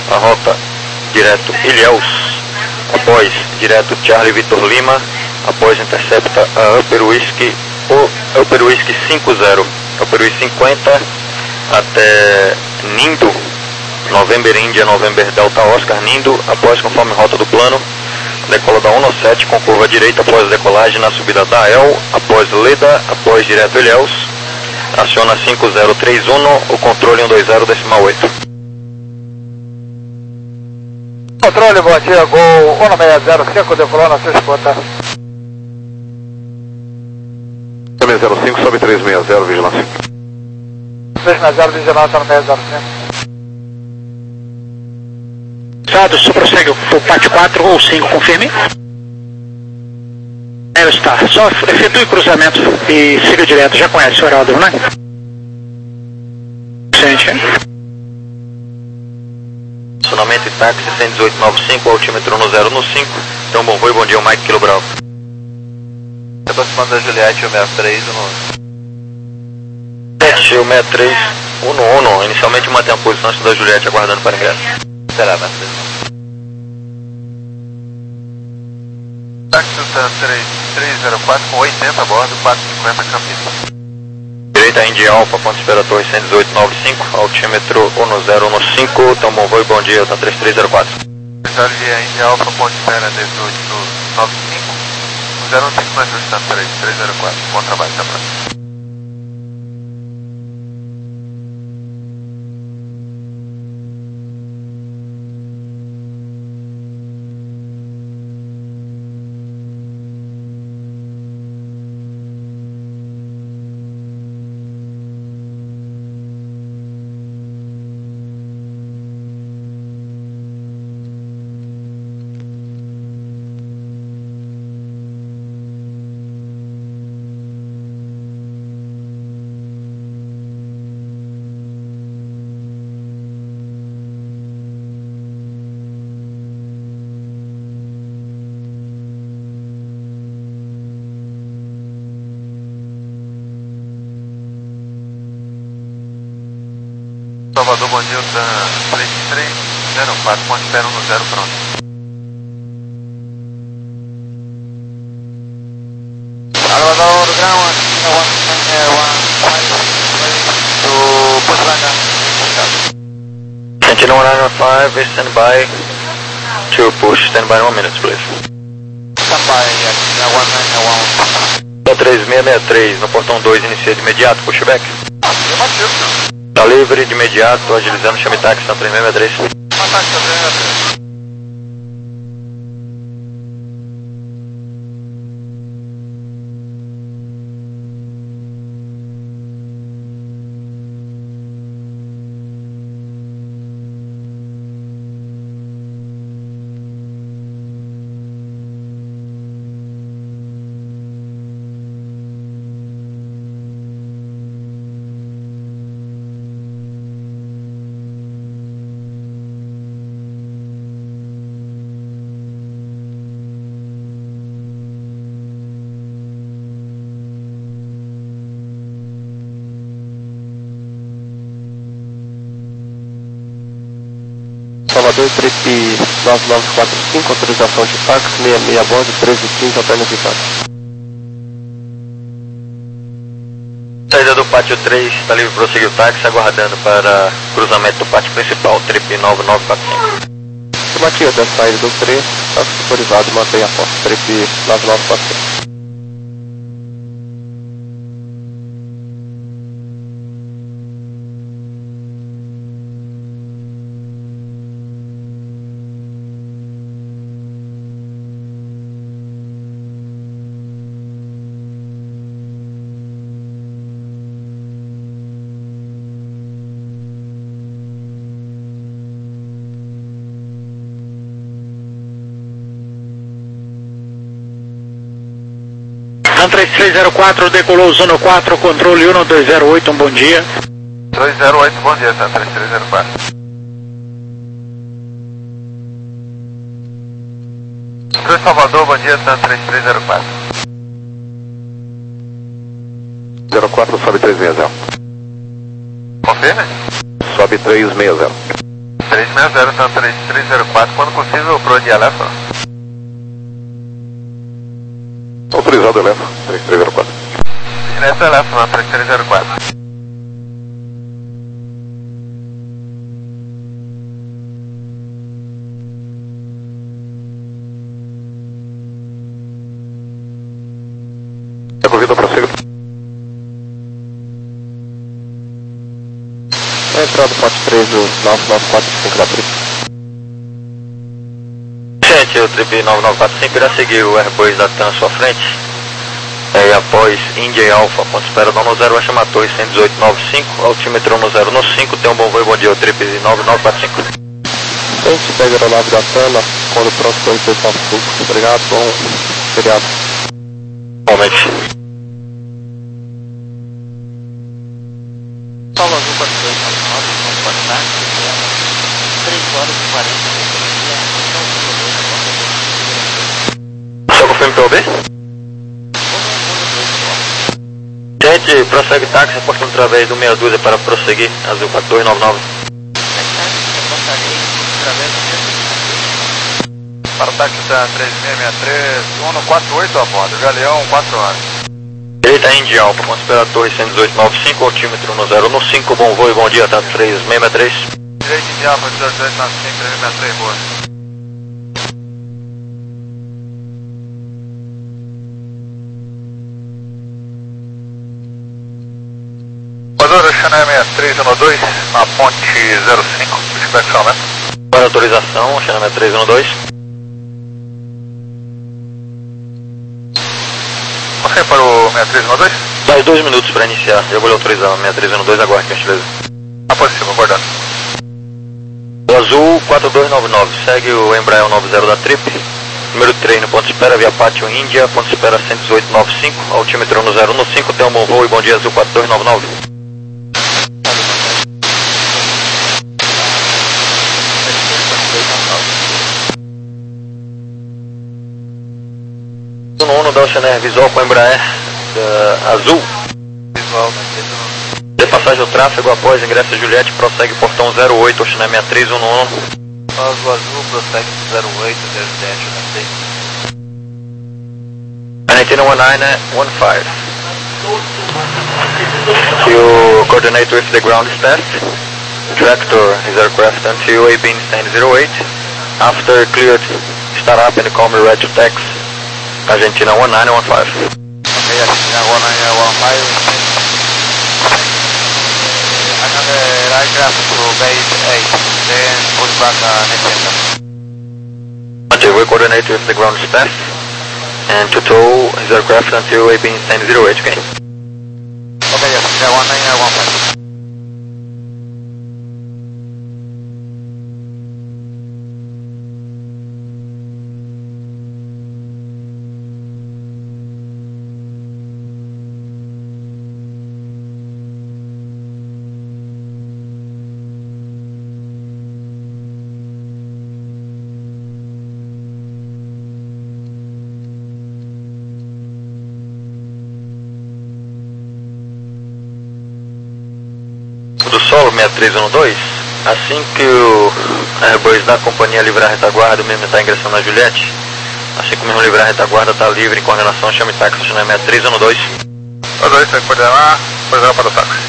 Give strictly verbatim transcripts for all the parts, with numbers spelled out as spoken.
a rota direto Ilhéus, após direto Charlie Vitor Lima, após intercepta a Upper Whisky, o Upper Whisky cinquenta, Upper Whisky cinquenta até Nindo, November India, November Delta Oscar, Nindo, após conforme rota do plano, decola da um sete com curva direita após decolagem na subida da El, após Leda, após direto Ilhéus, aciona cinco zero três um, o controle um dois zero decimal oito. Controle, bom dia, Gol um seis zero cinco, decolou na sua escuta. seis zero cinco, sobe três seis zero, vigilância. três seis zero, vigilância no seis zero cinco. Dados, só prossegue o P A T quatro ou cinco, confirme. É, está. Só efetue cruzamento e siga direto. Já conhece o aeródromo, né? Sente. Estacionamento e táxi cento e dezoito noventa e cinco, altímetro no zero no cinco. Então, bom voo e bom dia, o Mike Kilo Bravo. Aproximando da Juliette, o sessenta e três, no... sete, o sessenta e três, um um, inicialmente mantém a posição da Juliette aguardando para ingresso. Será, sessenta e três. Táxi sessenta e três, três zero quatro com oitenta a bordo, quatro cinquenta Campinas. Direita Indy Alpha, ponto espera torre cento e dezoito noventa e cinco, altímetro um zero um cinco, então bom voo e bom dia, tá três três zero quatro. Vitória Indy Alpha, ponto espera dezoito noventa e cinco, um zero um cinco mais dois sessenta e três, três zero quatro, bom trabalho, até a próxima. Salvador, bom dia, três três zero quatro, ponto espera no zero, pronto. Salvador, ground one, to Putlanga. Sentinel one nine five, stand by to push, stand by one minute, please. Stand by, uh, one nine one. três seis seis três, no portão dois, inicia de imediato, pushback. Afirmativo. Tá livre de imediato, agilizando, chame táxi, tá três seis seis três. Uma táxi, três seis seis três. Salvador, trip nove nove quatro cinco, autorização de táxi, seis seis a bordo, treze quinze, alternative táxi. Saída do pátio três, está livre para prosseguir o táxi, aguardando para cruzamento do pátio principal, trip nove nove quatro cinco. Estimativa da saída do três, táxi autorizado, mantém a porta, trip nove nove quatro cinco. três três zero quatro, decolou zona quatro, controle um dois zero oito, um bom dia. dois zero oito, bom dia, tá? três três zero quatro. três Salvador, bom dia, tá? três três zero quatro. zero quatro, sobe três seis zero. Confirma? Sobe três seis zero. três seis zero, Santa três três zero quatro, quando possível, pro de Alefa. Autorizado, Alefa, três três zero quatro. Direto Alefa, três três zero quatro. É corrida para cima. É entrada Forte três, o nove nove quatro cinco da trip. Gente, o trip nove nove quatro cinco irá seguir o Airbus da TAM à sua frente. É, e após India e Alpha, ponto espera no zero, vai chamar torre cento e dezoito nove cinco, altímetro no zero no cinco, tem um bom voo e bom dia, o trip nove nove quatro cinco. Gente, pega a aeronave da TAM, quando pronto, torre cento e noventa e cinco. Obrigado, bom feriado. Realmente. Paulo Azul quatro dois nove nove, ponto contato, três horas e quarenta minutos. Só confirme P O B? Gente, prossegue táxi, reportando através do meia dúzia para prosseguir, Azul quatro dois nove nove. Para o táxi da três seis seis três, um quatro oito a bordo, Galeão quatro horas. Direita India Alpha, ponto espera torre cento e dezoito nove cinco, altímetro no zero no cinco, bom voo e bom dia, tá três seis seis três. Direita India Alpha, dezoito nove cinco, três seis três, boa. Voadora Chanel seis três um dois, na ponte zero cinco, inspeção, né? Para autorização, Chanel seis três um dois. Você para o seis três um dois? Mais dois minutos para iniciar, eu vou lhe autorizar, seis três um dois, aguarde, gentileza. A positivo, aguardando. O Azul quatro dois nove nove, segue o Embraer noventa da Trip. Número três no ponto de espera, via Pátio Índia, ponto de espera cento e dezoito nove cinco, altímetro no zero no cinco, tem um bom voo e bom dia, Azul quatro dois nove nove. No uno da Oceanair visual com Embraer uh, Azul. Visual, De passagem ao tráfego após ingresso Juliette, prossegue portão zero oito, Oceanair seis três um um. Azul Azul, prossegue zero oito, Juliette, Oceanair nineteen one nine one five. To coordinate with the ground staff, tractor his aircraft until A B stand zero eight. After cleared, start up and come ready to taxi. Argentina one nine one five. Okay, Argentina one nine one five. Another aircraft to base eight, then push back uh, next center. Until we coordinate with the ground staff and to tow his aircraft until A B stand zero eight, okay? Okay, Argentina one nine one five. Do solo seis três um dois, assim que o Airbus da companhia livrar a retaguarda, o mesmo está ingressando na Juliette, assim que o mesmo livrar a retaguarda está livre em coordenação, chame táxi, seis três um dois. O dois vai coordenar, coordenar para o táxi.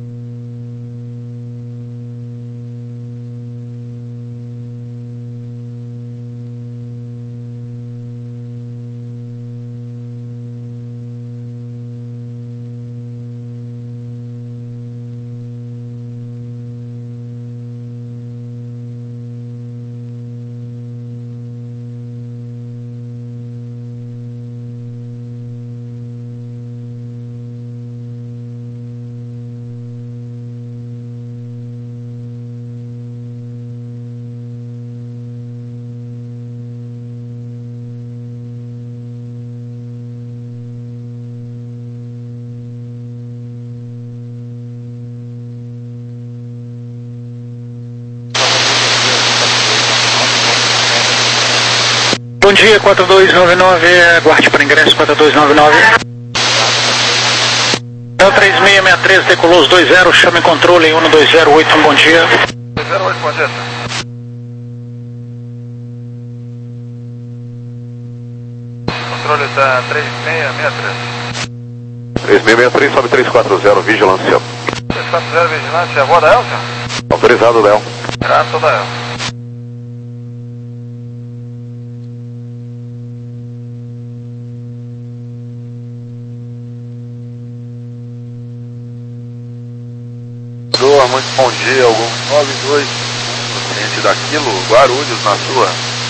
Bom dia, quatro dois nove nove, aguarde para ingresso quatro dois nove nove. três seis seis três, decolou os dois zero, chame controle um dois zero oito, um bom dia. zero oito, bom dia. controle da três seis seis três. três seis seis três, sobe três quatro zero, vigilância. três quatro zero, vigilância, voa da Elsa? Autorizado, Del. Graças da Elsa. Muito bom dia, algum nove dois, ciente daquilo, Guarulhos na sua.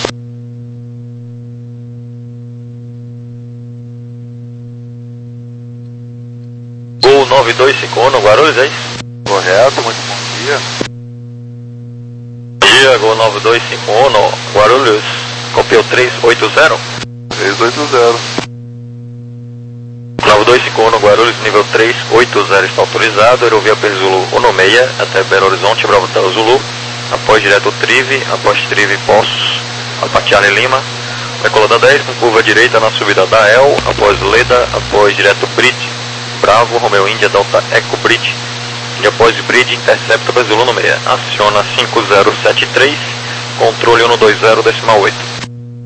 Gol nove dois cinco um, Guarulhos, é isso? Correto, muito bom dia. Bom dia, Gol nove dois cinco um, Guarulhos, copiou três oito zero. três oito zero. nove dois cinco um, Guarulhos, nível três oito zero está autorizado, aerovia pelo Zulu um seis até Belo Horizonte, Bravo Hotel Zulu, após direto Trive, após Trive Poços, após Charlie Lima, decola da dez com curva direita na subida da El, após Leda, após direto Bridge, Bravo, Romeo Índia, Delta Eco Bridge, e após Bridge, intercepta para Zulu um seis, aciona cinco zero sete três, controle um dois zero decimal oito.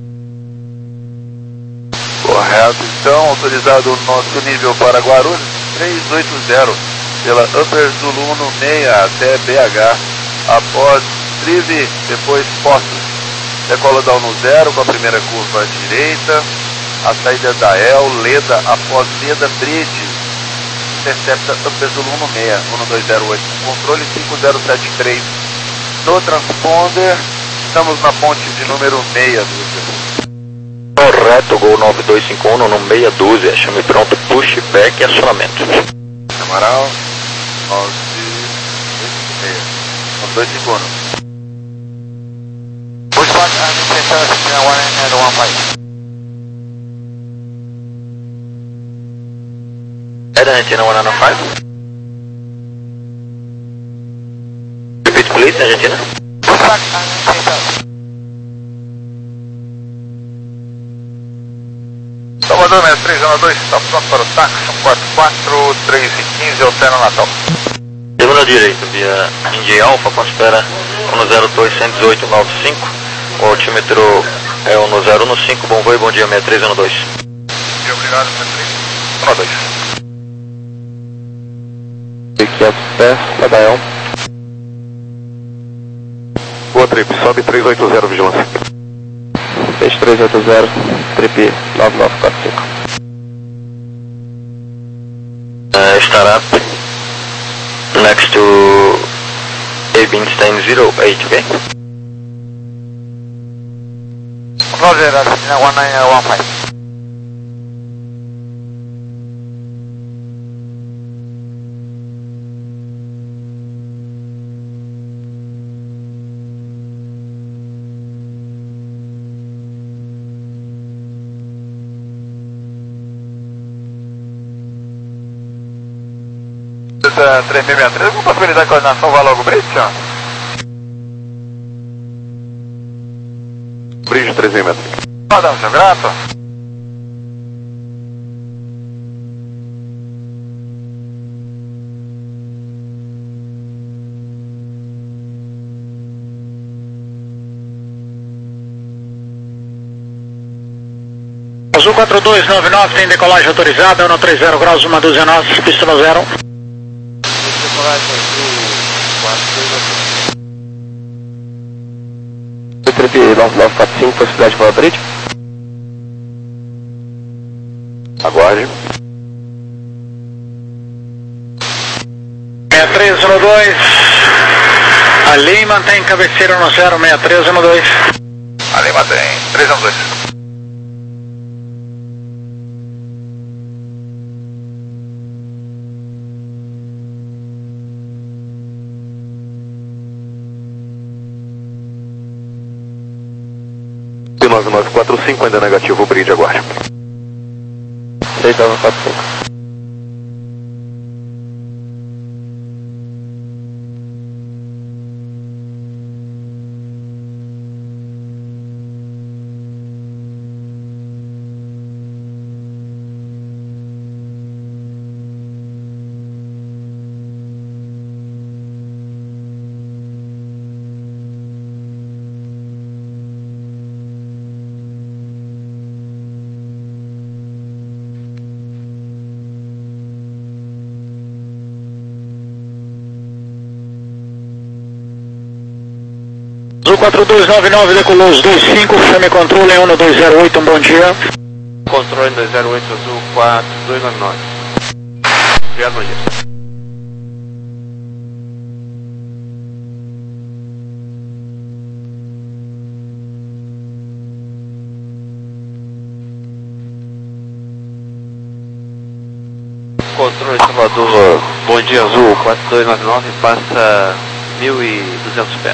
Correto, então, autorizado o nosso nível para Guarulhos, três oito zero, pela Upper Zulu um seis até B H, após Trive, depois Poços, decola da um zero com a primeira curva à direita, a saída da El, Leda, após Leda Bridge, intercepta Upper Zulu um seis, um dois zero oito, controle cinco zero sete três, no transponder, estamos na ponte de número meia dúzia. Correto, Gol nove dois cinco um, no meia dúzia, chame pronto, pushback e acionamento. Amaral, nove dois cinco um. Pushback, Argentina one and one five. É da Argentina one nine five? Repeat please, Argentina. Pushback, Argentina. Salvador sessenta e três um dois, está pronto para o táxi, um quatro quatro, três e quinze, altera Natal. Segunda direita, via India Alpha, considera um zero dois um zero oito nove cinco, o altímetro é um zero um cinco, bom voo e bom dia, sessenta e três um dois. Obrigado, sessenta e três um dois. quinhentos pés, Adael. Boa trip, sobe três oito zero, vigilância. Peixe três oito zero, trip nove nove quatro cinco. Uh, start up next to Abinstein zero eight, ok? Roger, Argentina one nine one five. três seis seis três, alguma possibilidade de coordenação vá logo Bridge? Bridge três seis seis três. Padrão, seu grato. Azul quatro dois nove nove, tem decolagem autorizada, um três zero graus, uma dúzia nós, pista no zero. Trip nove nove quatro cinco, possibilidade de voar Bridge. Aguarde. sessenta e três um dois, ali mantém cabeceira no zero, sessenta e três um dois. Ali mantém, três um dois. nove nove quatro cinco, ainda negativo, Bridge, aguarde. seis nove quatro cinco. Azul quatro dois nove nove decolou os dois cinco, chame controle em um dois zero oito, um bom dia. Controle dois zero oito, Azul quatro dois nove nove. Obrigado, bom dia. Controle Salvador, bom dia, Azul quatro dois nove nove, passa mil e duzentos pés.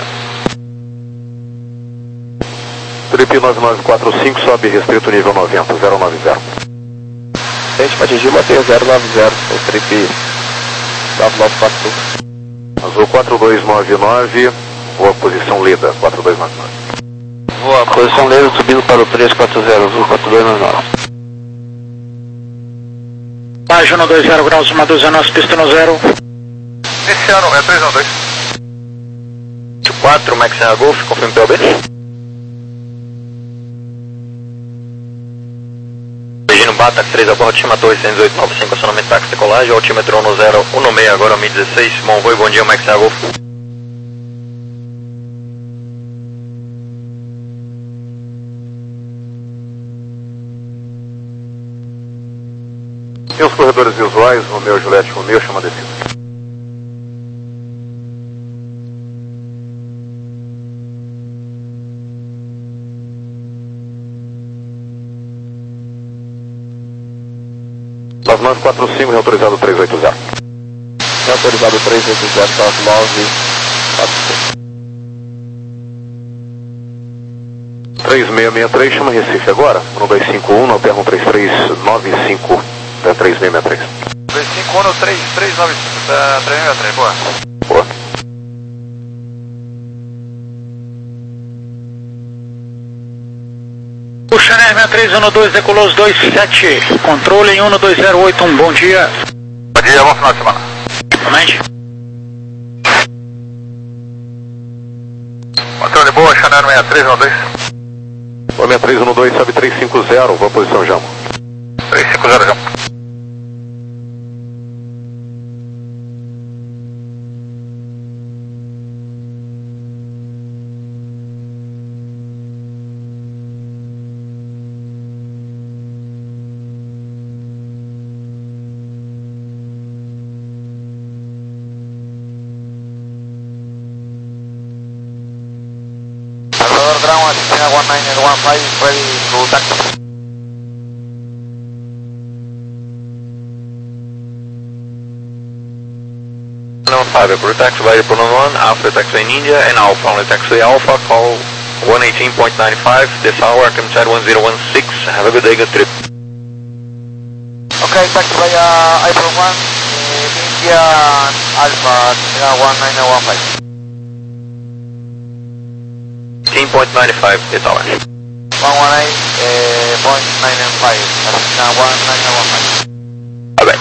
Trip nove nove quatro cinco, sobe restrito nível noventa, zero nove zero. Gente, para atingir, mantenha zero nove zero, o trip nove nove quatro cinco. Azul quatro dois nove nove, voa posição Leda, quatro dois nove nove. Voa posição Leda, subindo para o três quatro zero, Azul quatro dois nove nove. Baixo no dois zero graus, uma dúzia nossa, pista no zero. Iniciando, é três um dois. quatro, Max Serra Golf, confirme P O B. Dirigindo Bata três a bordo, altimetro oitocentos e oito nove cinco, acionamento táxi decolagem, altímetro um zero um seis, agora mil e dezesseis, bom voo, bom dia, Max Serra Golf. E os corredores visuais, Romeu, Juliette, Romeu, chama descida. nove nove quatro cinco, reautorizado três oito zero. Reautorizado três oito zero, nove nove quatro cinco. três seis seis três, chama Recife agora, um dois cinco um, no termo três três nove cinco, da três seis seis três. dois cinco um, três três nove cinco, da três seis seis três, boa. Boa. O Chanel sessenta e três um dois decolou os dois sete, controle em um dois zero oito, um bom dia. Bom dia, bom final de semana. Somente. Controle boa, Chanel sessenta e três um dois. Boa, sessenta e três um dois, sobe três cinco zero, boa posição, Jamo. três cinco zero, Jamo. Ground, China one nine eight one five, ready to taxi. Number five, Airport taxi, via Pronoun one, Alpha taxi in India, and Alpha only taxi Alpha, call one eighteen point nine five, this hour, come chat one zero one six, have a good day, good trip. Okay, taxi via Airport one, India, Alpha, China one nine eight one five. eighteen point nine five, this hour. one one eight point nine five, China one nine eight one five. Okay.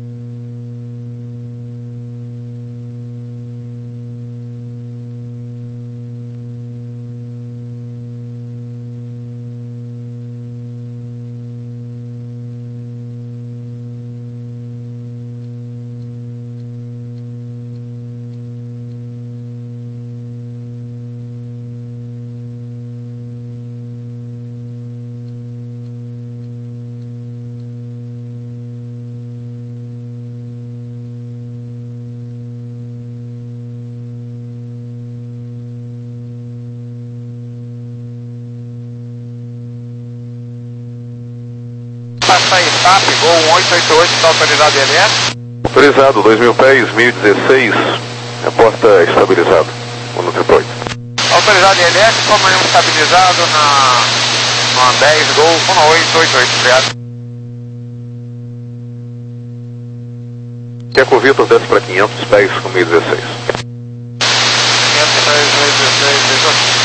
Passa aí, TAP, Gol um oito oito oito, está autorizado I L S? Autorizado, dois mil pés, mil e dezesseis, a porta estabilizada, um triplo oito. Autorizado I L S, como é um estabilizado na, na dez, Gol um oito oito oito, obrigado. Quer que o Vitor desce para quinhentos pés com mil e dezesseis. quinhentos pés, mil e dezesseis, dezoito.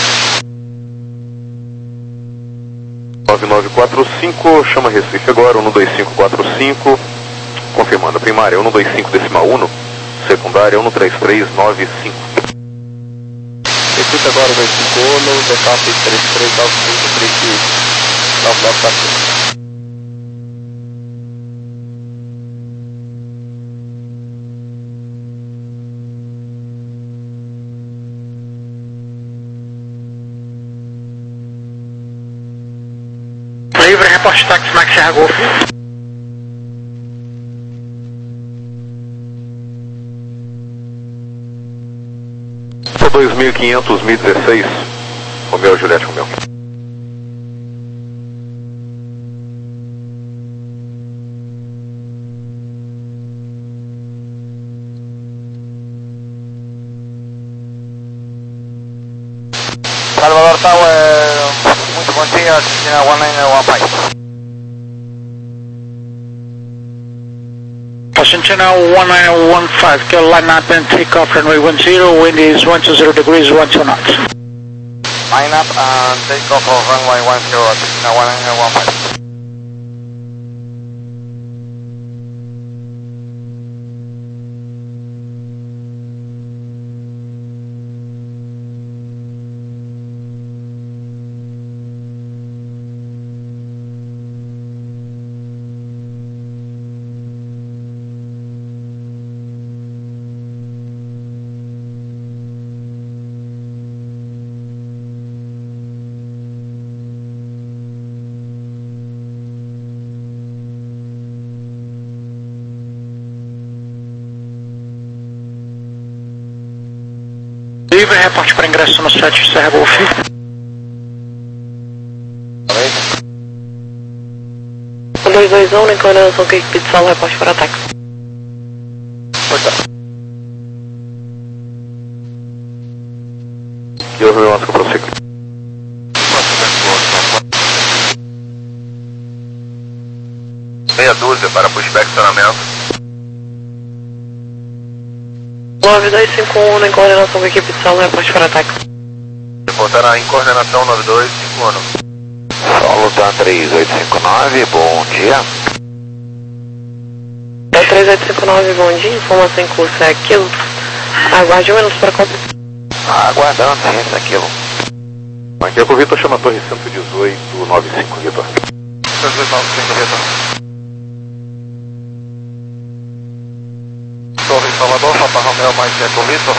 nove nove quatro cinco, chama Recife agora, um dois cinco quatro cinco, confirmando a primária, um dois cinco decimal um, secundária, um três três nove cinco. Recife agora, dois cinco um, decap três três nove cinco, três nove nove quatro cinco. reporte táxi Max Serra Golf. dois mil e quinhentos, mil e dezesseis, Romeu, Juliette, Romeu. Salvador Tower, muito bom dia, Argentina one nine one five. Argentina one nine one five, kill line up and take off runway one zero, wind is one two zero degrees, one two knots. Line up and take off of runway one zero, Argentina one nine one five. Livre, reporte para ingresso no site Serra Golf. dois dois um, coordenação que equipe de solo, reporte para ataque. E eu Romeu Oscar, prossigo. Meia dúzia para pushback estacionamento. nove dois cinco um, em coordenação com a equipe de solo, reporte para ataque. Reportará em coordenação nove dois cinco um. Solo da três oito cinco nove, bom dia. Da três oito cinco nove, bom dia, informação em curso é aquilo. Aguarde um minuto para completar. Aguardando, ciência aquilo. Aqui é o Vitor, chama a torre cento e dezoito, nove cinco, Vitor. cento e dezoito, nove cinco, Vitor. Torre Salvador, Papa Romeo mais Eco Vitor.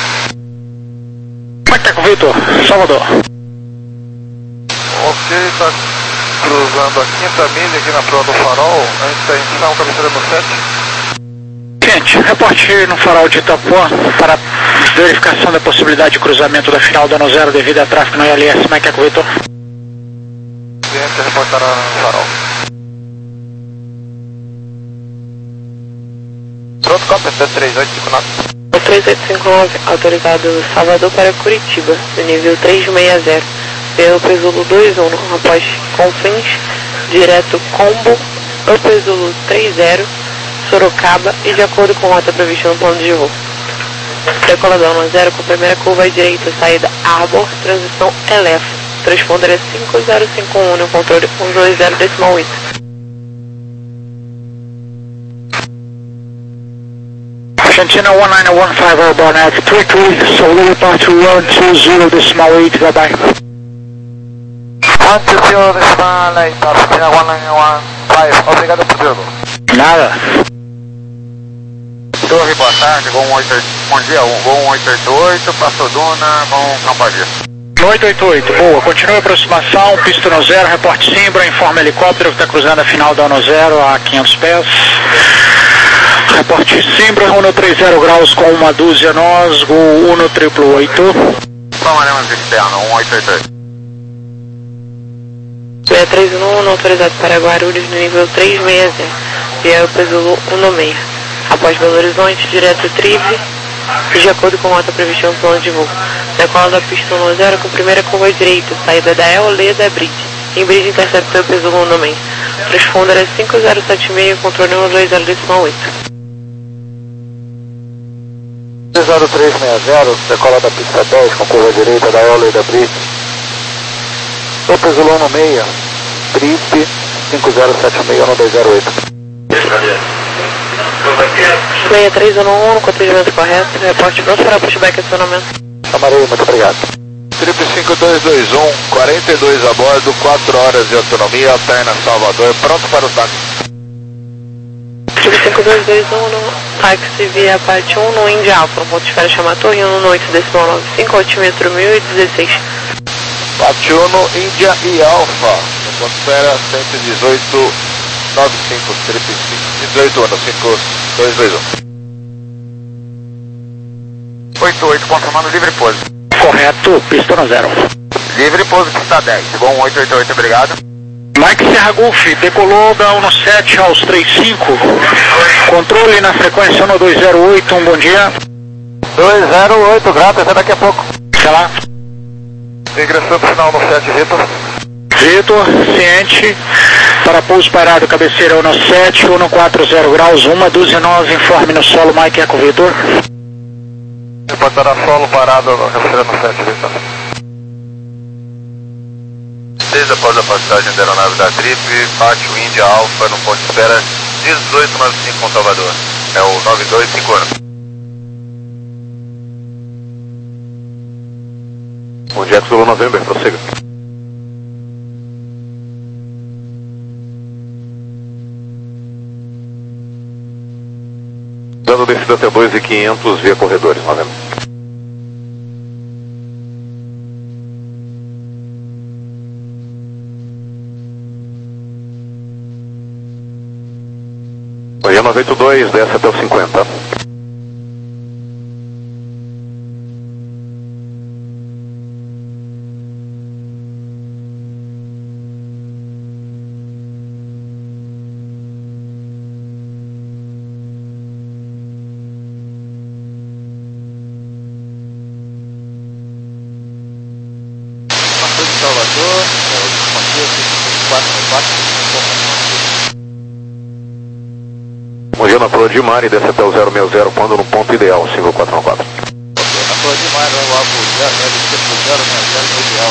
Como é que tá com o Vitor? Salvador. Ok, está cruzando a quinta milha aqui na proa do farol, a intenção cabeceira no sete. Gente, reporte no farol de Itapuã para verificação da possibilidade de cruzamento da final do ano zero devido a tráfego no I L S. Como é que é com o Vitor? Cliente reportará no farol. Pronto, cópia, três oito cinco nove. três oito cinco nove, autorizado Salvador para Curitiba, no nível trezentos e sessenta, pelo Pesulo dois um, após Confins, direto Combo, o Pesulo trinta, Sorocaba e de acordo com a rota prevista no plano de voo. Decoladão no zero com primeira curva à direita, saída Arbor, transição Elef, transponder é cinco zero cinco um no controle um dois zero decimal oito. Argentina one nine one five, airborne at three three, solo report to one two zero decimal eight, bye bye. one two zero decimal eight, Argentina one nine one five, obrigado por tudo. Nada. Torre, boa tarde, Gol um oito oito, bom dia, Gol um oito oito oito, Passo Duna, com Campadia. oito oito oito, boa, continue a aproximação, pista no zero, reporte Simbra, informa helicóptero que está cruzando a final da ano zero a quinhentos pés. Reporte Simbra, um trinta graus com uma dúzia nós, Gol um triplo oito. Tomaremos externo, um oito oito oito. seis três um, autorizado para Guarulhos no nível trezentos e sessenta, via o Pesulo um seis. Após Belo Horizonte, direto Trive, e de acordo com a rota prevista no plano de voo. Decola da pista um zero com primeira curva à direita, saída da Eoleda Bridge. Em Bridge interceptou o Pesulo um seis. Transponder é cinco zero sete seis, controle um dois zero decimal oito. zero três seis zero, decola da pista dez com curva à direita da Eoleda Bridge. O Pesulo um seis, Trip cinco zero sete seis um dois zero oito. seis três um um, com atendimento correto, reporte pronto para pushback e acionamento. Chamarei, muito obrigado. Trip cinco dois dois um, quarenta e dois a bordo, quatro horas de autonomia, alterna Salvador, pronto para o táxi. Trip cinco dois dois um, no táxi via Apache um no India Alpha, ponto de espera chamar Torre um no oito decimal nove cinco, altímetro mil e dezesseis. Apache um, Índia e Alpha, ponto espera, cento e dezoito, nove cinco, dezoito, ano, cinco, dois, dois, um. oito oito, confirmando livre pouso. Correto, pista no zero. Livre pouso, pista dez. Bom, oito oito oito, obrigado. Mike Serra Golf, decolou da um sete aos trinta e cinco. Controle na frequência um dois zero oito, um bom dia. dois zero oito, grato, até daqui a pouco. Até lá. Ingressando final no sete, Vitor. Vitor, ciente. Para pouso parado, cabeceira um sete, um quatro zero graus, uma dúzia nove, informe no solo, Mike Eco Vitor. Reportará solo parado na cabeceira no sete, Vitor. Desde após a passagem da aeronave da Trip, pátio Índia Alfa no ponto de espera dezoito noventa e cinco com Salvador. É o nove dois cinco ano. Bom dia, Zulu November, prossiga. Dando descida até dois mil e quinhentos via corredores, November. Bahia noventa e dois, desce até o cinquenta. Salvador, quatro quatro. Bom dia, na Flor de Mar e desce até o zero seis zero, quando no ponto ideal, cinco quatro um quatro. Ok, na Flor de Mar, lá pro zero seis zero, ideal,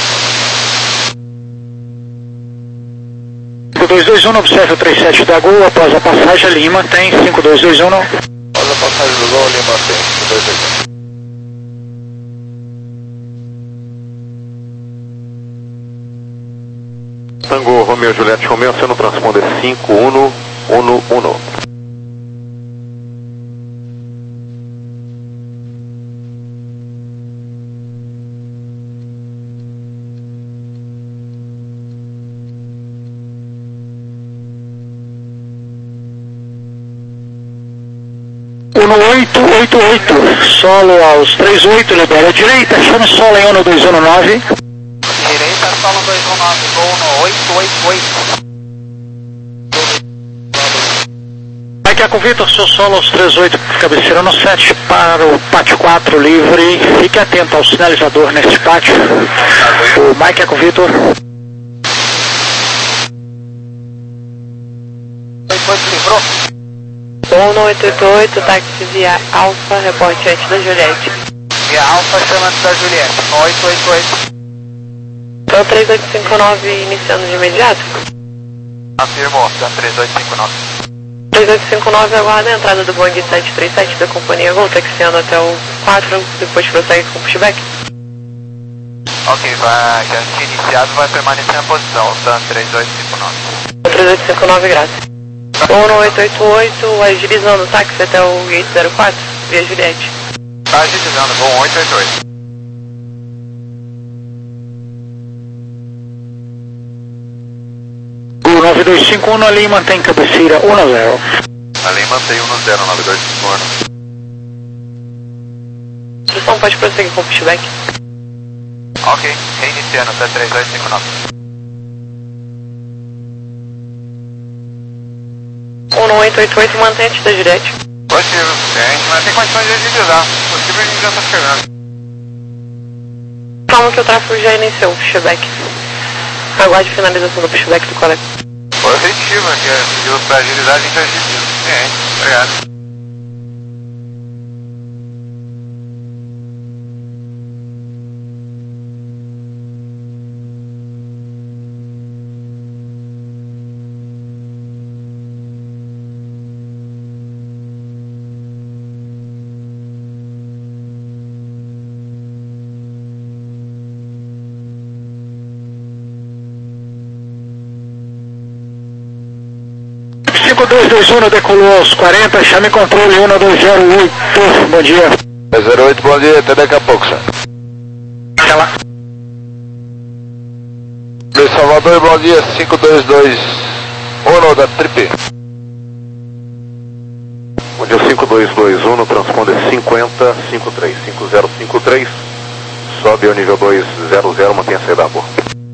cinco dois dois um, observe o trinta e sete da Gol, após a passagem Lima, tem cinco dois dois um. Após a passagem do Gol, Lima tem cinco dois dois um. Tango Romeo Juliette Romeo, sendo transponder cinco um um um. um oito oito oito, solo aos trinta e oito, libera a direita, chama solo em um dois um nove. Direita, solo dois um nove, gol no oito oito oito. Mike Eco Vitor, seu solo aos trinta e oito, cabeceira no sete, para o pátio quatro livre. Fique atento ao sinalizador neste pátio. O Mike Eco Vitor. Livrou. um oito oito oito, táxi via Alfa, reporte antes da Juliette. Via Alfa, chamando da Juliette, no oito oito oito. Então três oito cinco nove, iniciando de imediato. Afirmou, da três oito cinco nove. três oito cinco nove, aguarda a entrada do Boeing sete três sete da companhia Gol, taxiando até o quatro, depois prossegue com pushback. Ok, vai, já que iniciado vai permanecer na posição, Sun três oito cinco nove. três oito cinco nove, graças. um oito oito oito, agilizando o táxi até o gate zero quatro, via Juliette. Tá agilizando, bom, oito oito oito. O nove dois cinco um ali mantém cabeceira um zero. Ali mantém um zero, nove dois cinco um. Instrução pode prosseguir com pushback. Ok, reiniciando até três oito cinco nove. um oito oito oito, mantém antes da Juliette. Positivo, a gente não tem condições de agilizar. Possível, a gente já tá chegando. Calma que o tráfego já iniciou o pushback. Aguarde a finalização do pushback do colega. Positivo, aqui pediu pra agilizar, a gente agiliza. É, obrigado. cinco dois dois um, decolou aos quarenta, chame controle um dois zero oito, bom dia. dois zero oito, bom dia, até daqui a pouco, senhor. Até lá. Salvador, bom dia, cinco dois dois um da Trip. Bom dia, cinco dois dois um, transponder cinquenta cinquenta e três, cinco zero cinco três, sobe ao nível dois zero zero, mantenha a saída a bordo.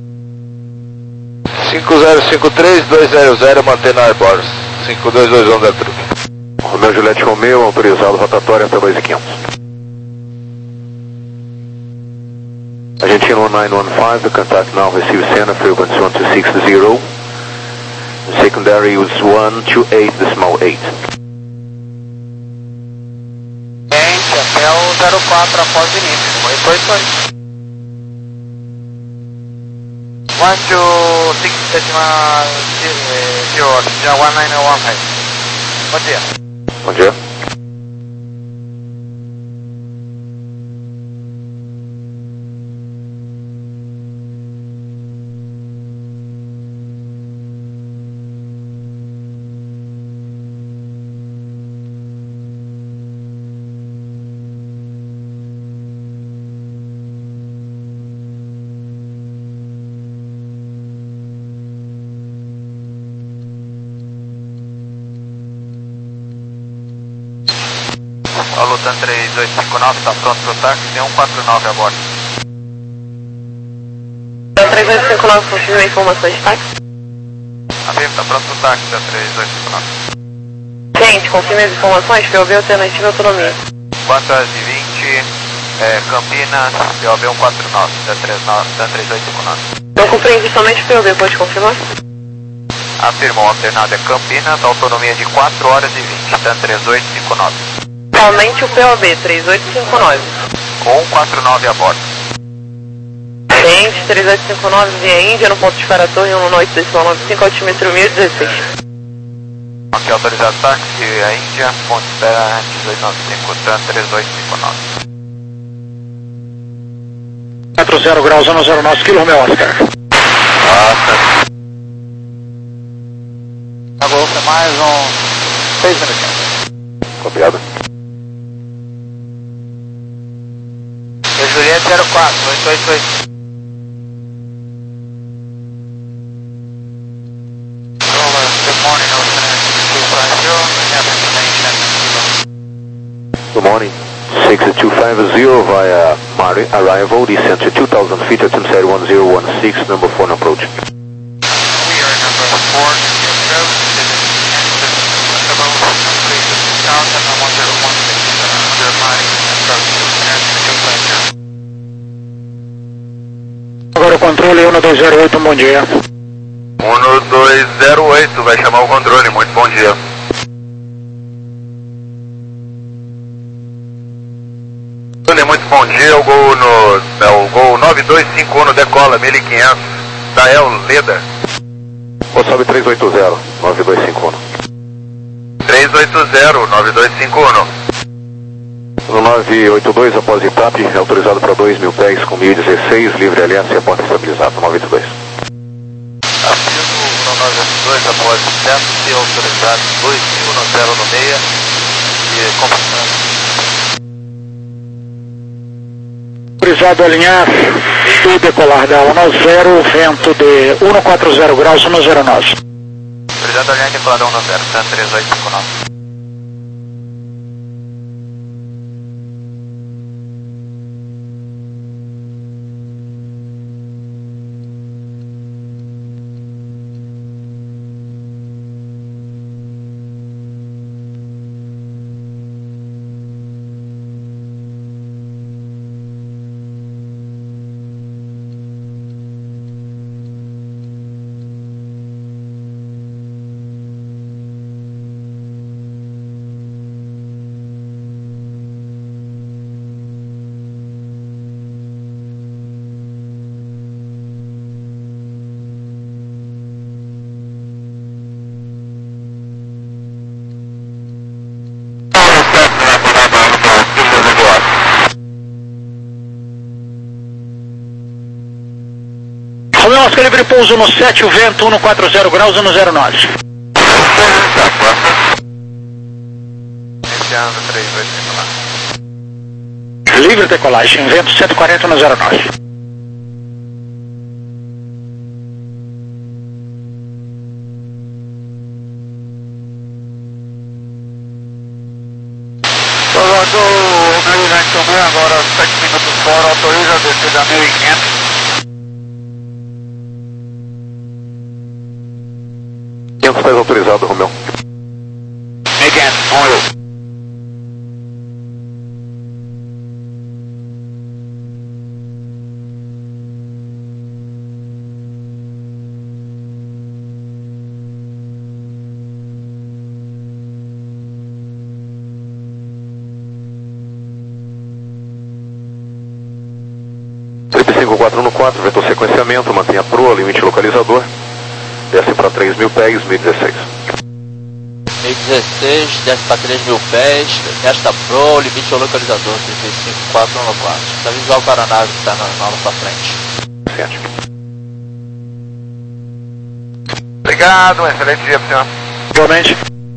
cinco zero cinco três, dois zero zero, mantém na airborne, cinco dois dois um da Trip. Romeo Juliette Romeo, autorizado rotatório até dois mil e quinhentos. Argentina one nine one five, the contact now receive center frequency one two six zero. The secondary is one two eight decimal eight. Gente, até o zero quatro após o início, oito oito oito. one two six decimal zero, one nine one five. Bom dia. Bom dia. Alô, TAM três dois cinco nove, está pronto para o táxi, tem um quatro nove a bordo. TAM três dois cinco nove, confirma informações de táxi. Afirma, está pronto para o táxi, TAM três dois cinco nove. Gente, confirme as informações, P O B alternativa autonomia. quatro horas e vinte, é, Campinas, P O B cento e quarenta e nove, TAM três dois cinco nove. Não compreendi somente P O B, pode confirmar? Afirma, o alternado é Campinas, autonomia de quatro horas e vinte, TAM três oito cinco nove. Somente o P O B, três oito cinco nove. Com cento e quarenta e nove a bordo. Gente, três oito cinco nove, via Índia, no ponto de para a torre, um oito dois nove cinco, altímetro mil e dezesseis. Aqui autorizado táxi, a Índia, ponto de espera dezoito nove cinco, TAM três oito cinco nove. quatro zero graus, zero zero nove, Kilo Romeo Oscar. Nossa. Acabou, foi mais um seis minutinhos. Copiado. Juliette zero quatro, oito oito oito. Good morning, six two five zero via Mari, arrival, descent to two thousand feet at Sincere one zero one six, number four approach. We are number four, approach, Agora o controle um dois zero oito, bom dia. um dois zero oito, vai chamar o controle, muito bom dia. Muito bom dia, o gol no, é, o gol nove dois cinco um decola, mil e quinhentos, da El Leda. O sobe três oito zero, nove dois cinco um. três oito zero, nove dois cinco um. No nove oito dois, após I T A P, é autorizado para dois mil pés com mil e dezesseis, livre L S e a porta estabilizada, nove oito dois. Aviso no nove oito dois, após certo, se autorizado dois mil no zero no meia e completando. Autorizado a alinhar e decolar da um zero, vento de cento e quarenta graus, um zero nove. Autorizado a alinhar e decolar da um zero, TAM três oito cinco nove. Romeo Oscar, livre pouso no sete, o vento cento e quarenta graus, um zero nove. Iniciando três oito cinco nove. Livre decolagem, vento cento e quarenta no zero nove. Agora sete minutos fora, autoriza a descida mil e quinhentos. quinhentos pés autorizado, Romeu. mil e quinhentos, Romeu. cinco quatro no quatro, vetor sequenciamento, mantenha proa, limite localizador. Desce para três mil pés, mil e dezesseis. mil e dezesseis, desce para três mil pés, resta pro, limite localizador, trinta e cinco quatro no quatro. Está visual para a nave que está na, na nossa frente. Sente. Obrigado, um excelente dia para o senhor. Igualmente.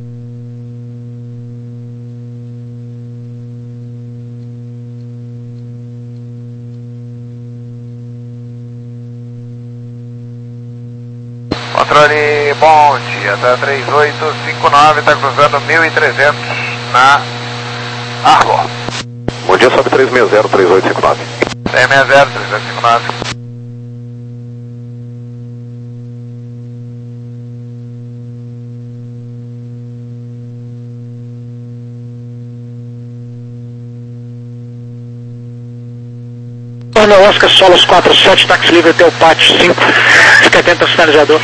Controle, bom dia, tá três oito cinco nove, tá cruzando mil e trezentos na Arbor. Bom dia, sobe três seis zero, três oito cinco nove. três seis zero, três oito cinco nove. Ana Oscar Solos quatro sete, táxi livre até o pátio cinco, fica atento ao sinalizador.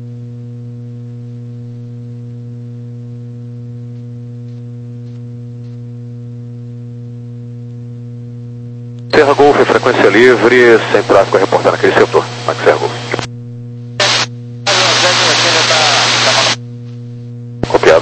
Serra Golf, frequência livre, sem tráfego a reportar naquele setor. Max Serra Golf. Copiado.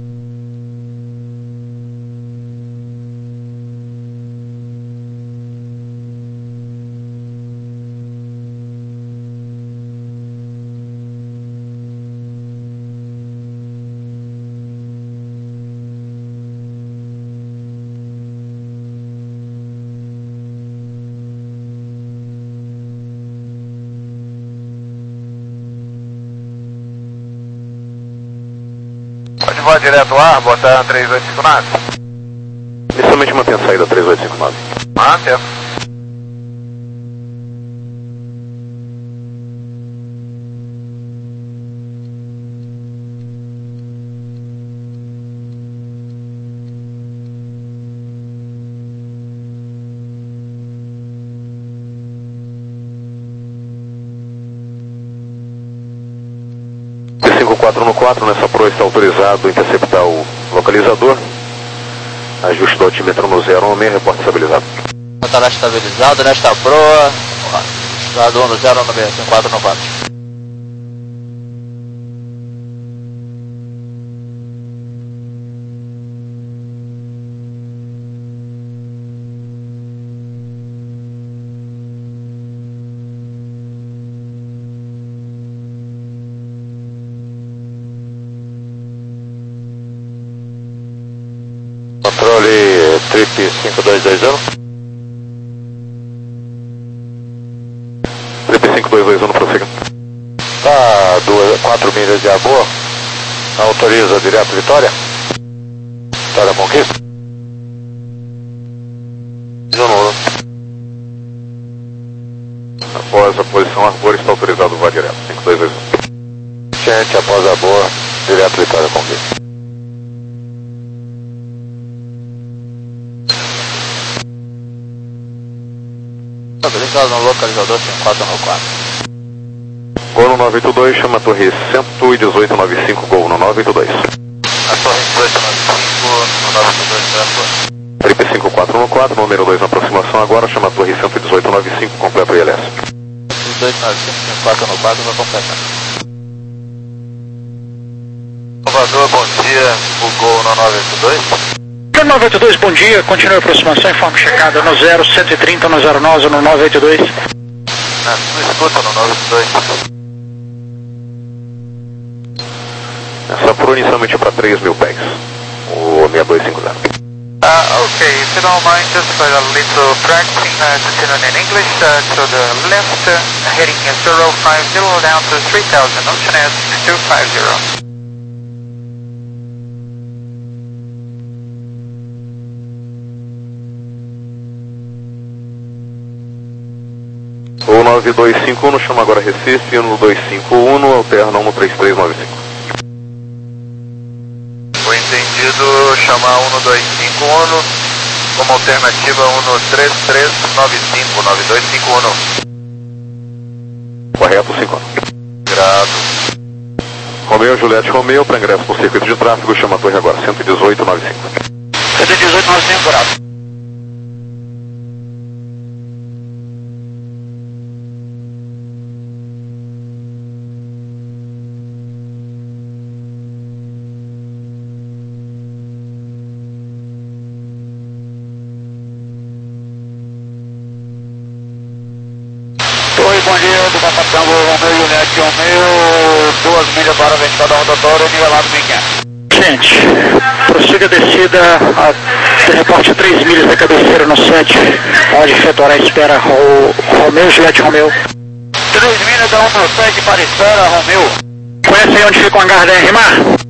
Pode voar direto ao ar, botar três oito cinco nove. Inicialmente mantém a saída três oito cinco nove. Mantendo. cinco quatro no quatro, nessa proa está autorizado interceptar o localizador. Ajuste do altímetro no zero um seis, reporte estabilizado. Estará estabilizado nesta proa, estado no zero um seis, cinco quatro no quatro. Controle Trip cinco dois dois zero. Trip cinco dois dois um, prossiga. Tá duas, quatro milhas de Arbor. Autoriza direto Vitória. Vitória Conquista. Zonoro. Após a posição Arbor está autorizado o voo direto. cinco dois dois um. Gente, após Arbor, direto Vitória Conquista. Estabilizado no localizador cinco quatro no quatro. Gol no nove oito dois, chama a torre cento e dezoito noventa e cinco, Gol no nove oito dois. A torre dezoito noventa e cinco, no nove oito dois, certo? Trip cinco quatro no quatro, número dois na aproximação agora, chama a torre cento e dezoito noventa e cinco, completa o I L S. dezoito noventa e cinco, cinco quatro no quatro, vai completar. Salvador, bom dia, o Gol no nove oito dois. nove oito dois, bom dia, continue a aproximação, informe checada no zero cento e trinta, no zero nove, no nove oito dois. Na sua escuta no nove oito dois. Essa proa inicialmente para três mil pés, o seis dois cinco zero. Uh, okay, if you don't mind, just for a little practicing, uh, continue in English, uh, to the left, uh, heading zero five zero down to three thousand, option S two five zero. nove dois cinco um, chama agora Recife, um dois cinco um, alterna um três três nove cinco. Foi entendido chamar um dois cinco um como alternativa um três três nove cinco, nove dois cinco um. Correto, cinco. Grado. Romeu, Juliette Romeu, para ingresso por circuito de tráfego, chama a torre agora, cento e dezoito noventa e cinco. cento e dezoito noventa e cinco, grado. Oi, bom dia, do capitão Romeu, Juliette Romeu, duas milhas para a vertical da rotatória, nivelado mil e quinhentos. Gente, prossiga a descida, a, reporte três milhas da cabeceira no sete, onde efetuará a espera o Romeu, Juliette Romeu. três milhas da um no sete para a espera, Romeu. Conhece aí onde fica o hangar da R M A?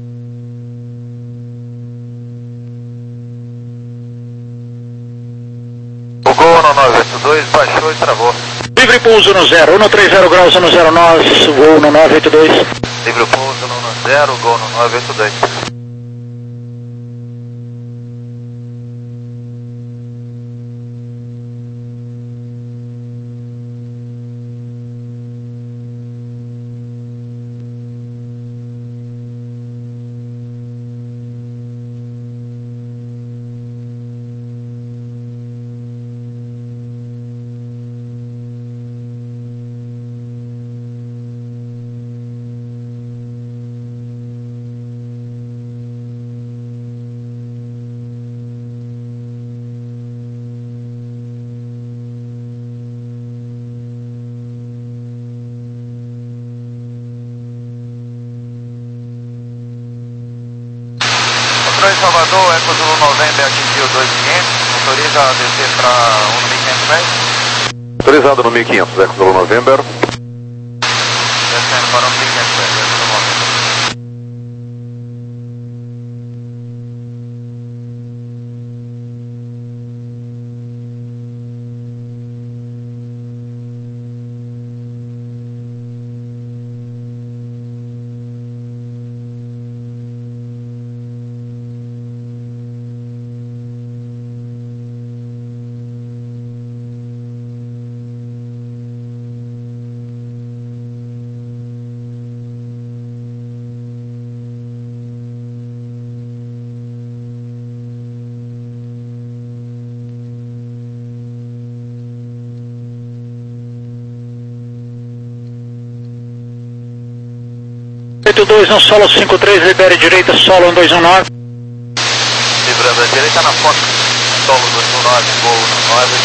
O Gol no nove oito dois baixou e travou. Livre pouso no zero, um no trinta graus, no zero nós, voo no nove oito dois. Livre pouso no zero, Gol no nove oito dois. Salvador, Eco Zulu November atingiu dois mil e quinhentos, autoriza a descer para um mil e quinhentos metros. Autorizado no mil e quinhentos, Eco Zulu November. Descendo para um mil e quinhentos metros, Eco Zulu November. oito dois um solo cinco três, libere direita, solo um dois um nove. Librando a direita na foto, solo dois um nove, Gol no nove.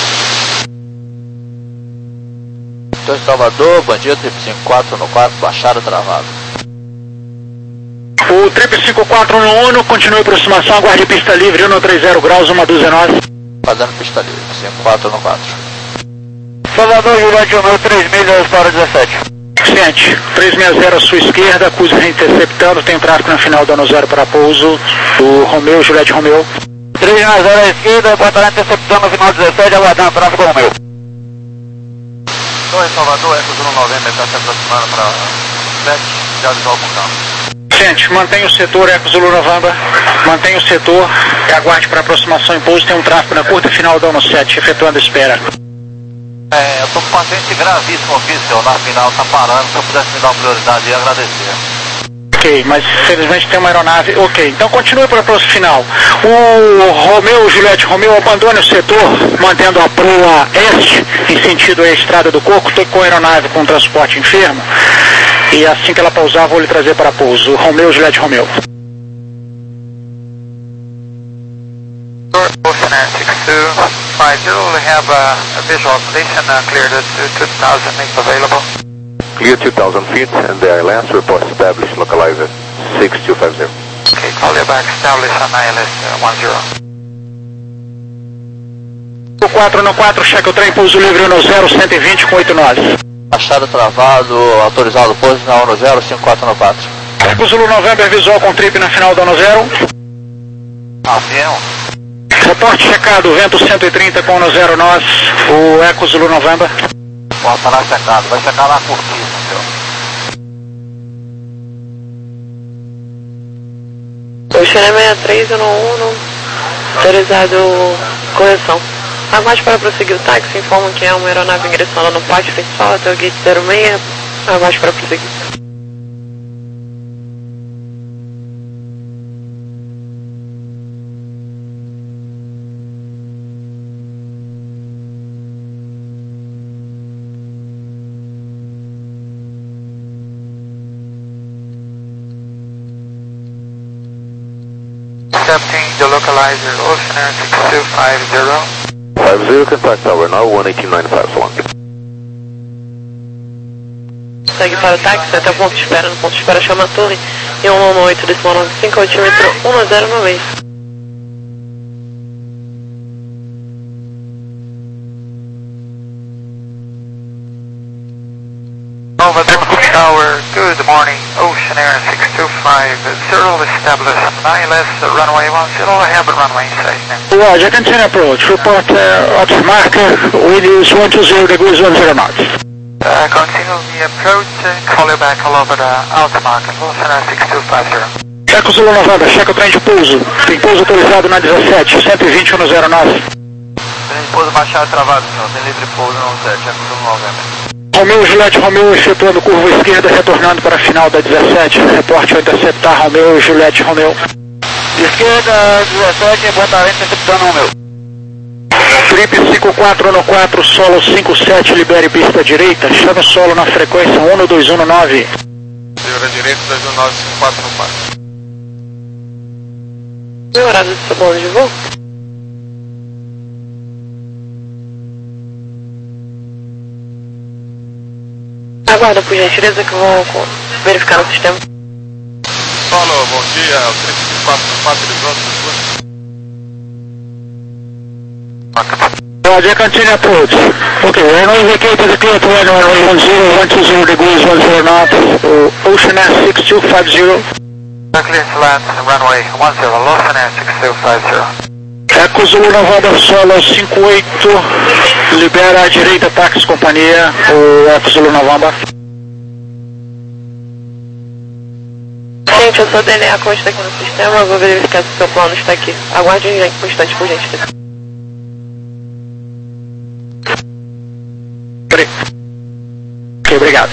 Então Salvador, bandido trip cinco quatro no quatro, baixada travado. O trip cinco quatro no Uno, continue aproximação, aguarde pista livre, um no trinta graus, uma dúzia nove. Fazendo pista livre, cinco quatro no quatro. Salvador, Juliette Romeu, três milhas para dezessete. Ciente, trezentos e sessenta à sua esquerda, acusa interceptando, tem tráfego na final dando zero para pouso, o Romeu, Juliette Romeu. trezentos e sessenta à esquerda, portará interceptando no final dezessete, aguardando tráfego Romeu. Torre Salvador, Eco Zulu November está se aproximando para sete, já visual com calma. Gente, mantenha o setor, Eco Zulu November, mantenha o setor e aguarde para aproximação em pouso, tem um tráfego na curta final dando sete, efetuando a espera. É, eu tô com um paciente gravíssimo aqui, senhor, na final, tá parando, se eu pudesse me dar uma prioridade e agradecer. Ok, mas infelizmente tem uma aeronave, ok, então continue para a próxima final. O Romeu, Juliette Romeu, abandone o setor, mantendo a proa este, em sentido à estrada do Coco, tô com a aeronave com transporte enfermo, e assim que ela pousar, vou lhe trazer para pouso. Romeu, Juliette Romeu. Ocean Air six two five zero, we have a, a visual station uh, cleared to two thousand if available. Clear two thousand feet and the I L S report established, localizer six two five zero. Okay, call you back, establish on I L S uh, one zero. O quatro no quatro, checa o trem, pouso livre no zero, cento e vinte com oito nove. Baixada travado, autorizado pouso na um zero, cinco quatro no quatro. Eco Zulu November, visual com trip na final do ano zero. Avião. Reporte checado, vento cento e trinta com no zero nós, o Eco Zulu November. Porta lá secado, vai secar lá a cortina, senhor. Oceana sessenta e três, um um, autorizado correção. Aguarde para prosseguir o táxi, informam que é uma aeronave ingressando no pátio principal até o gate zero seis. Aguarde para prosseguir. Accepting the localizer Ocean six two five zero. five zero, contact tower now, one eighteen nine five, so long. Segue para o táxi até o ponto de espera. No ponto de espera chama a torre e um um oito decimal nove cinco, altímetro um zero nove. Nova Tower, good morning, Ocean Air six two five zero established, nine less runway one zero, I have a runway inside. Roger, continue approach, report uh, ops marker, wind is one two zero degrees one zero knots. Uh, continue the approach, uh, call you back all over the out marker, Ocean Air six two five zero. Checa o Zulu November, checa o trem de pouso, tem pouso autorizado na dezessete, cento e vinte no zero nove. Trem de pouso baixado travado, senhor, tem livre pouso no sete, checa o Zulu November. Romeu Juliette Romeu efetuando curva esquerda, retornando para a final da dezessete. Reporte ao interceptar Romeu Juliette Romeu. Esquerda dezessete, botarem interceptando Romeu. Trip cinco quatro um quatro, solo cinco sete, libere pista direita. Chama o solo na frequência um dois um nove. Libera direita dois um nove cinco quatro um quatro. Meu horário do seu plano de voo? Aguarda, por gentileza, que eu vou verificar no sistema. Solo, bom dia, o trip cinco quatro um quatro, Lisboa, Roger, continue approach. Okay, we're now vacated the clear to runway one zero, one two zero degrees, one zero knots, Ocean Air six two five zero. Clear to land, runway one zero, Ocean Air six two five zero. Eco Zulu November Solo cinco oito, libera à direita, táxi companhia, o Eco Zulu November. Gente, eu sou D N A consta aqui no sistema, eu vou verificar se o seu plano está aqui. Aguarde um instante, por gentileza. Ok, obrigado.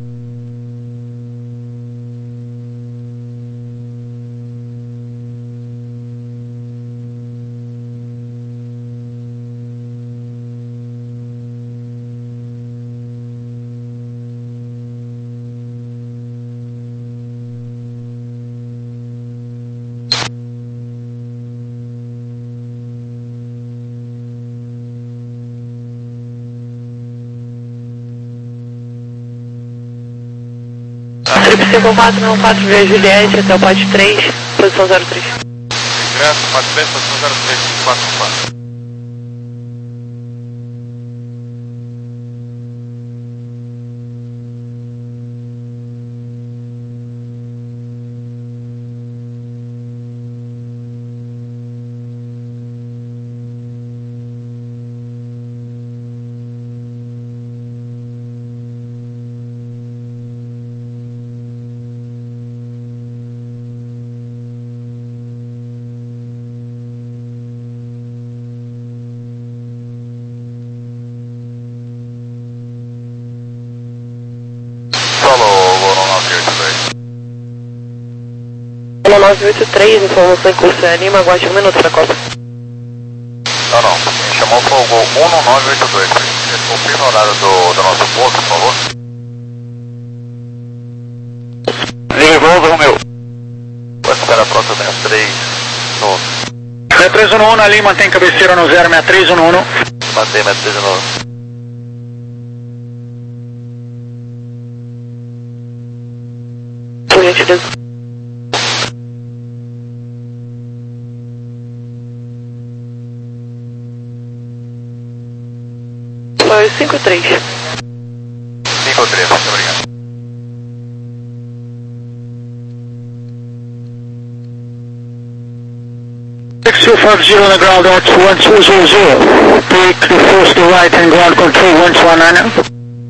Trip cinco quatro um quatro, via Juliette, até o pote três, posição zero três. Ingresso, quatro três, posição zero três cinco quatro um quatro. Solo nove oito três, informação em curso é Lima, aguarde um minuto da Copa. Não, não, quem chamou foi o gol um nove oito dois. Confirma o horário do, do nosso pouso, por favor. Devolva, Romeu. Pode esperar a próxima três no... zero três um um na linha, mantém cabeceira no zero seis três um um. Mantém, mantém três um um. Por gentileza. Foi cinco três. cinco três, muito obrigado. six two five zero on the ground, that's one two zero zero. Take the first to right and ground control one two one nine.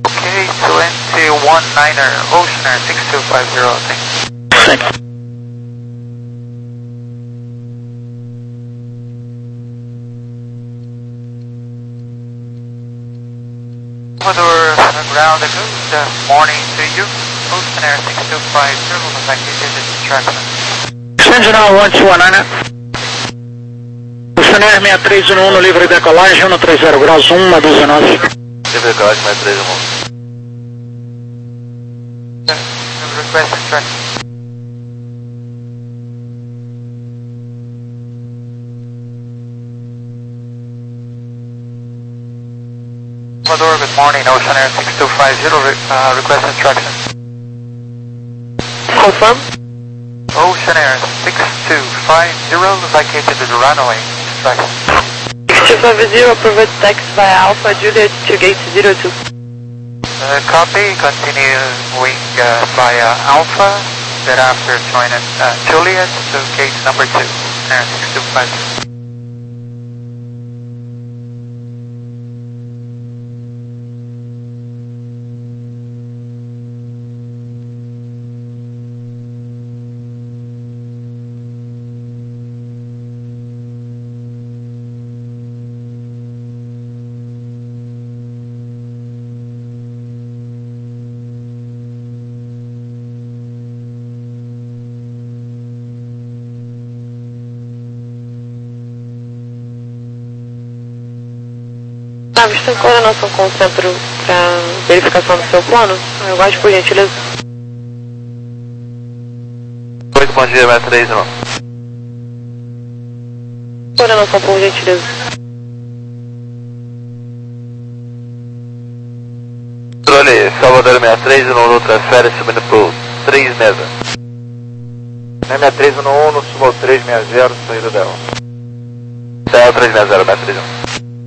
one niner, Ocean Air six two five zero, thank you. Commodore ground, good morning to you. Ocean Air six two five zero, located in Jackson. Sentinel one two one nine. Ocean Air six três um um, livre decolagem, um trinta graus, um a dezenove. Livre decolagem, mais três um um. Request instruction. Commodore, good morning, Ocean Air six two five zero, uh, request instruction. Confirm. Ocean Air six two five zero, located at the runway, instruction. six two five zero, approved taxi via Alpha Juliet to gate zero two. Uh, copy, continue wing uh, via Alpha, thereafter join at uh, Juliet to gate number two, Air six two five zero. Naves, está em coordenação com o centro para verificação do seu plano? Eu acho, por gentileza. oito, bom dia, mais três um. Coordenação, por gentileza. Controle, Salvador sessenta e três um um, transfere subindo pro três mesa. sessenta e três um um, no Sumo três seis zero, saída dela. Céu três seis zero, mais três um.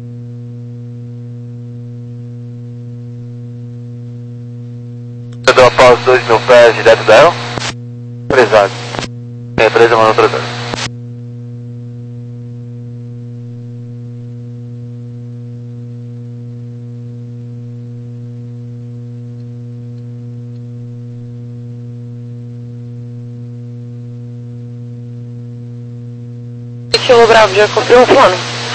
Eu dou após dois mil pés direto dela. Prezado. sessenta e três um um, transfere. Kilo Bravo, já cumpriu o plano?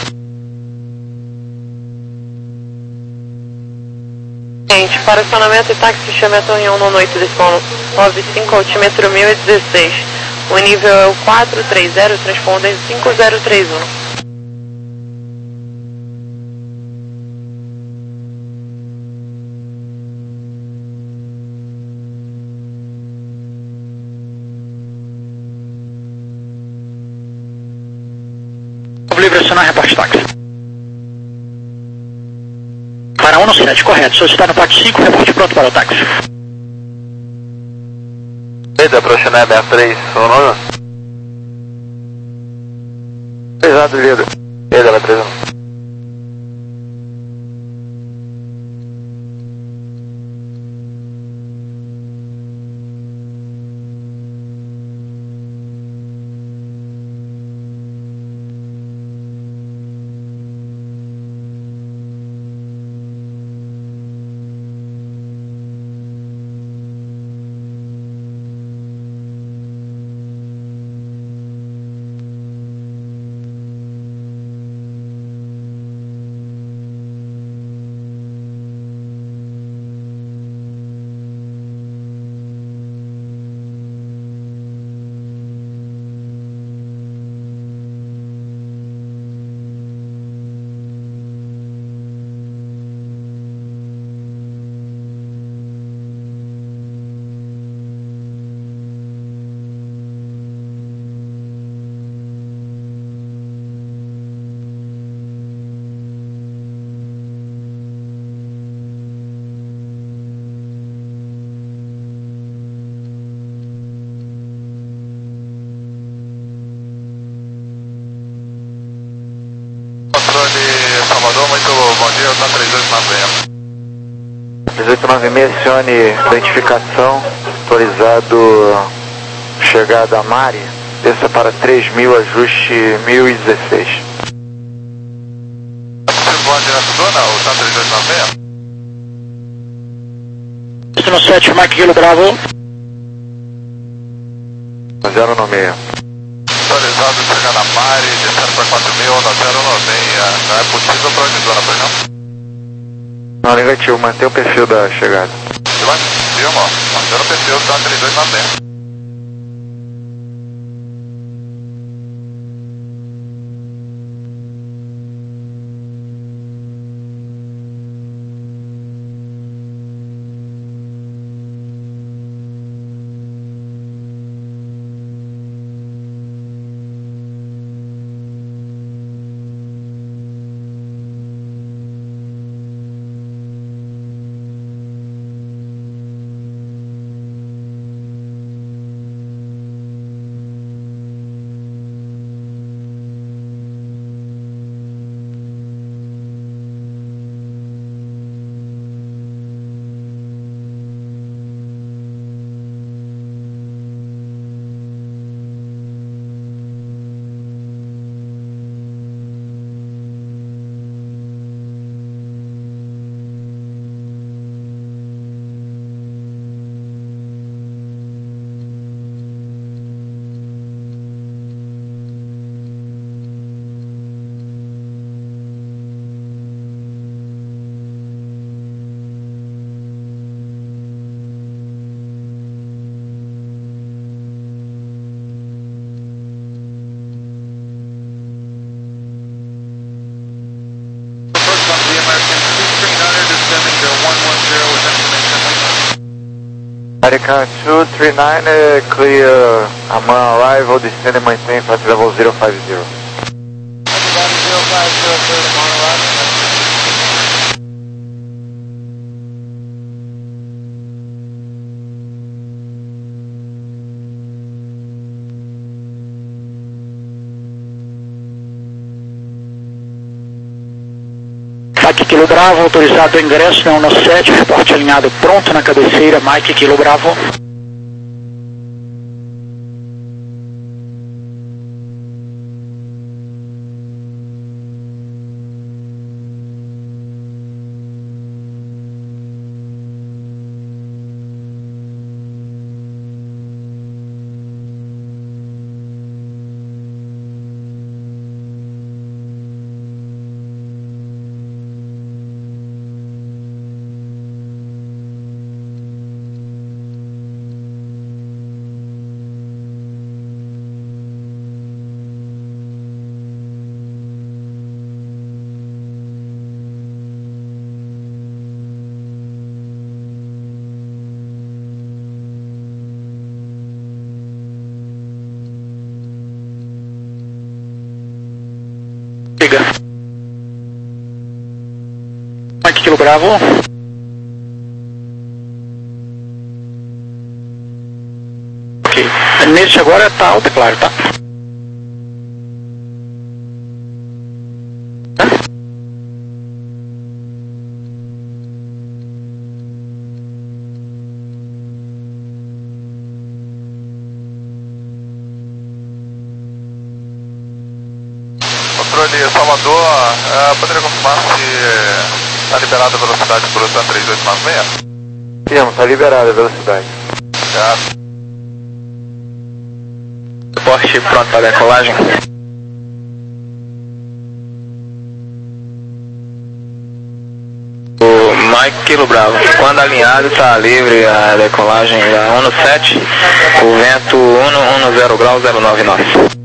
Gente, para acionamento e táxi, chame a torre um na noite desse plano nove cinco, altímetro mil e dezesseis. O nível é o quatro três zero, transponder cinco zero três um. Livre acionar, reporte táxi. Para um no sete, correto. Solicitar no pátio cinco, reporte pronto para o táxi. Eita, para o Chanel sessenta e três, seu nome? Prezado, líder. Eita, sessenta e três um. Salvador, muito bom dia, está três oito nove seis. três oito nove seis, acione identificação, autorizado chegada a Mari, desça para três mil, ajuste mil e dezesseis. Você voa direto dona ou está três oito nove seis? trânsito no sete, Mike Kilo Bravo. zero nove seis. Atualizado, chegar na Mare, descendo para quatro mil, na zero nove seis. Não é possível para onde zona, pois não? Não, negativo, mantém o perfil da chegada. Vai, firma, ó. Mantendo o perfil, tá três dois nove seis. American two three nine, uh, clear Amman arrival, descend and maintain flight level zero five zero. Mike Kilo Bravo, autorizado o ingresso, não no sete, reporte alinhado pronto na cabeceira, Mike Kilo Bravo. Liga. Mike Kilo Bravo. Ok. Neste agora tá alto, é claro, tá? Controle Salvador, uh, poderia confirmar se está liberada a velocidade bruta três dois nove seis? Sim, está liberada a velocidade. Certo. Suporte pronto para decolagem. O Mike Kilo Bravo, quando alinhado está livre a decolagem da um no sete, o vento um no zero grau zero nove nove.